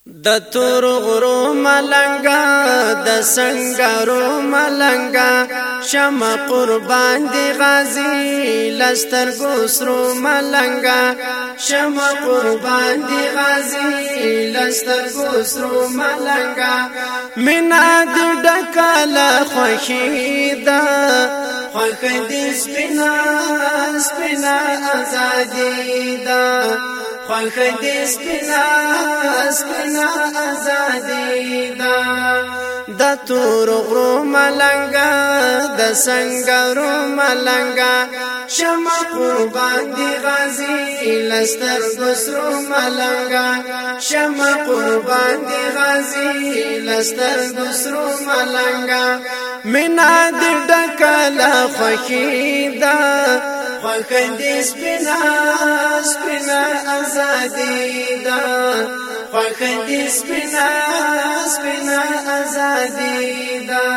د تور غرو ملنګا د سنگارو ملنګا شمع قربان دی غازی لستر ګسرو ملنګا شمع قربان دی غازی لستر ګسرو ملنګا مینا د ډکاله خوشیدا خوخ دې سپینا سپینا ازادي دا خوخ دې سپینا سپینا ازادي دا د تور غرو ملنګا د سنگارو ملنګا شمع قربان دی غازی لستر ګسرو ملنګا شمع قربان دی غازی لستر ګسرو ملنګا مینا د ډکاله خوشیدا خوخ دې سپینا سپینا ازادي دا خوخ دې سپینا سپینا ازادي دا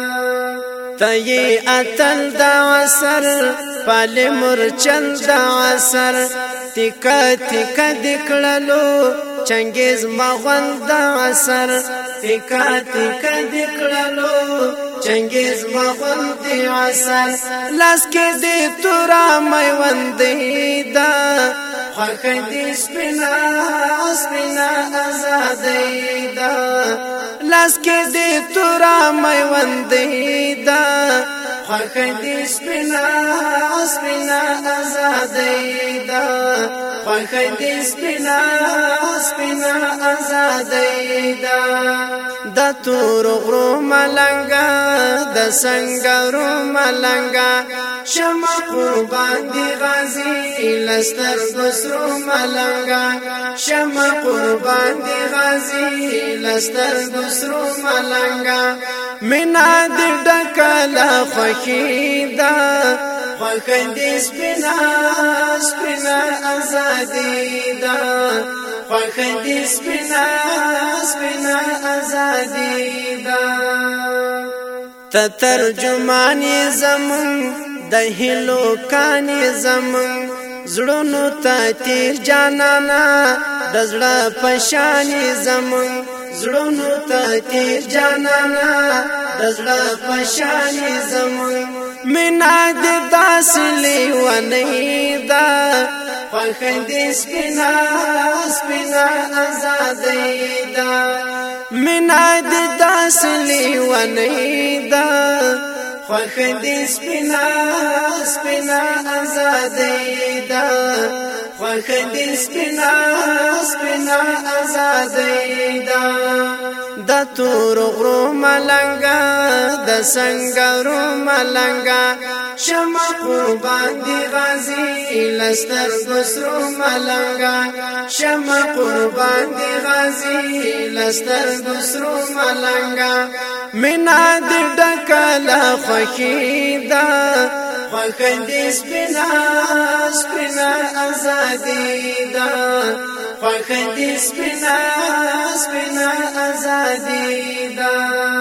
تای اتل دا وسر پال مرچل دا وسر تیکا تیکا دکړلو چنگیز مغول دا وسر تیکا تیکا دکړلو چنگیز مغول دی وسر لاس کې دې تورا میوندې دا خوخ دې سپینا سپینا ازادي دا لاس کې دې تورا میوندې دا خوخ دې سپینا سپینا ازادي دا خوخ دې سپینا سپینا ازادي دا د تور غرو ملنګا د سنگارو ملنګا شمع قربان دی غازی لستر ګسرو ملنګا شمع قربان دی غازی لستر ګسرو ملنګا مینا د ډکاله خوشیدا خوخ دې سپینا سپینا ازادي دا خوخ دې سپینا سپینا ازادي دا ته ترجمان زمون د هلو کان زمون زړونو ته تیر جانانا د زړه پشان زمون زړونو ته تیر جانانا د زړه پشان زمون مینا د داسلی ونی دا خوخ دې سپینا سپینا ازادي دا مینا د داسلی ونی دا خوخ دې سپینا سپینا ازادي دا خوخ دې سپینا سپینا ازادي دا د تور غرو ملنګا د سنگارو ملنګا شمع قربان دی غازی لستر ګسرو ملنګا شمع قربان دی غازی لستر ګسرو ملنګا مینا د ډکاله خوشیدا خوخ دې سپینا سپینا ازادي دا خوخ دې سپینا سپینا ازادي دا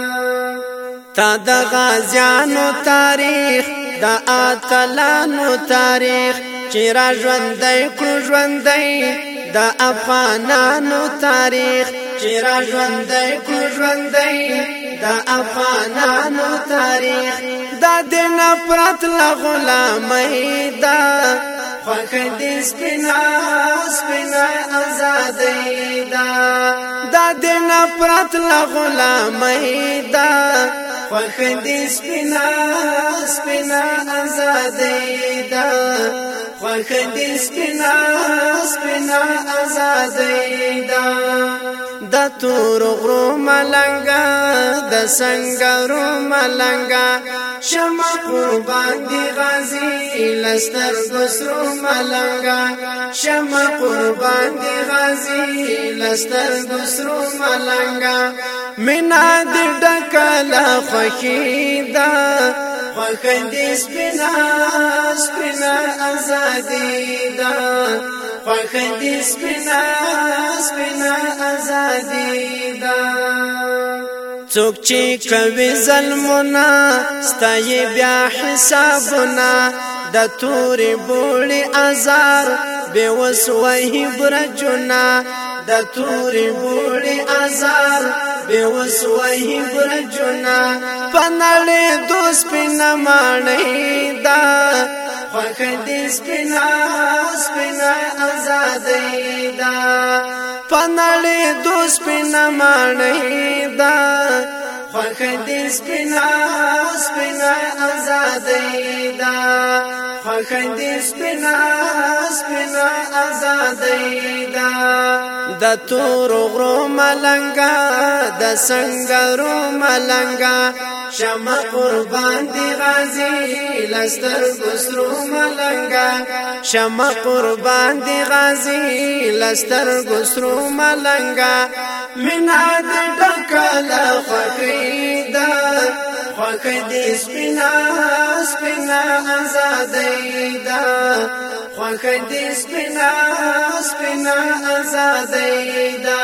تا د غازیانو تاریخ د اتلانو تاریخ چې را ژوندۍ کړو ژوندۍ د افغانانو تاریخ چې را ژوندۍ کړو ژوندۍ د افغانانو تاریخ دا د نفرت له غلامۍ دا خوخ دې سپینا سپینا ازادي دا دا د نفرت له غلامۍ دا خوخ دې سپینا سپینا ازادي دا خوخ دې سپینا سپینا ازادي دا د تور غرو ملنګا د سنگارو ملنګا شمع قربان دی غازی لستر ګسرو ملنګا شمع قربان دی غازی لستر ګسرو ملنګا مینا د ډکاله خوشیدا خوخ دې سپینا سپینا ازادي دا خوخ دې سپینا سپینا ازادي دا څوک چې کوي ظلمونه ستای بیا حسابونه د تورې بوړي ازار بے وسوه برجنا د توري بوړي ازار به وسوي برجنا پنړې دوس پنا مانې دا خوخ دې سپنا سپنا آزادې دا پنړې دوس پنا مانې دا خوخ دې سپنا سپنا آزادې دا خوخ دې سپنا سپنا آزادې دا د تور غرو ملنګا د سنگرو ملنګا شمع قربان دی غازی لستر گسرو ملنګا شمع قربان دی غازی لستر گسرو ملنګا مینا د ډکل خوخیدا خوخ دې سپنا سپنا آزادې دا خوخ دې سپنا سپنا آزادې دا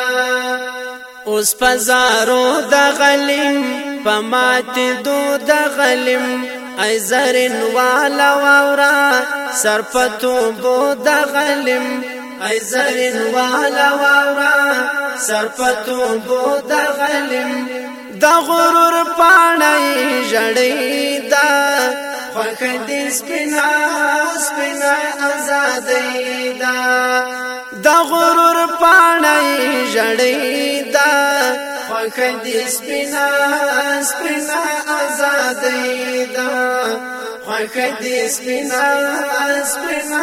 اوس پزارو د غلیم پمات دو د غلیم ای زرین والا وورا سرپتو بو د غلیم ای زرین والا وورا سرپتو بو د غلیم د غرور پاڼای جړې دا خوخ دې سپنا سپنا آزادې دا د غرور پاڼای جړې دا خوخ دې سپنا سپنا آزادې دا خوخ دې سپنا سپنا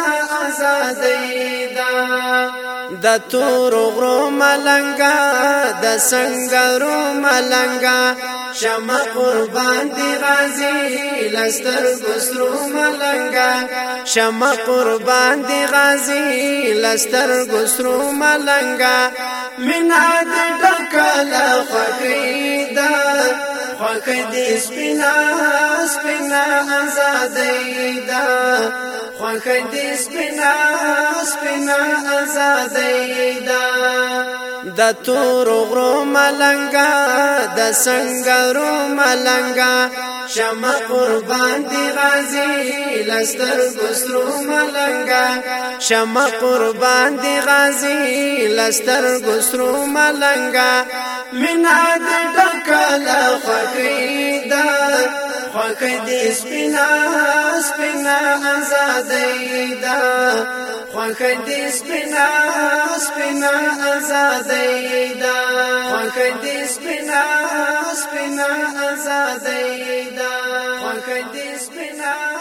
آزادې دا د تور غرو ملنګا د سنگرو ملنګا شمع قربان دی غازی لستر گسرو ملنګا شمع قربان دی غازی لستر گسرو ملنګا مینا د ډکل خوخیدا خوخ دې سپنا سپنا آزادې دا خوخ دې سپنا سپنا آزادې دا د تور غرو ملنګا د سنگرو ملنګا شمع قربان دی غازی لستر گسرو ملنګا شمع قربان دی غازی لستر گسرو ملنګا مینا د ډکل خوخیدا خوخ دې سپنا سپنا آزادې دا خوخ دې سپنا سپنا آزادې دا خوخ دې سپنا سپنا آزادې دا خوخ دې سپنا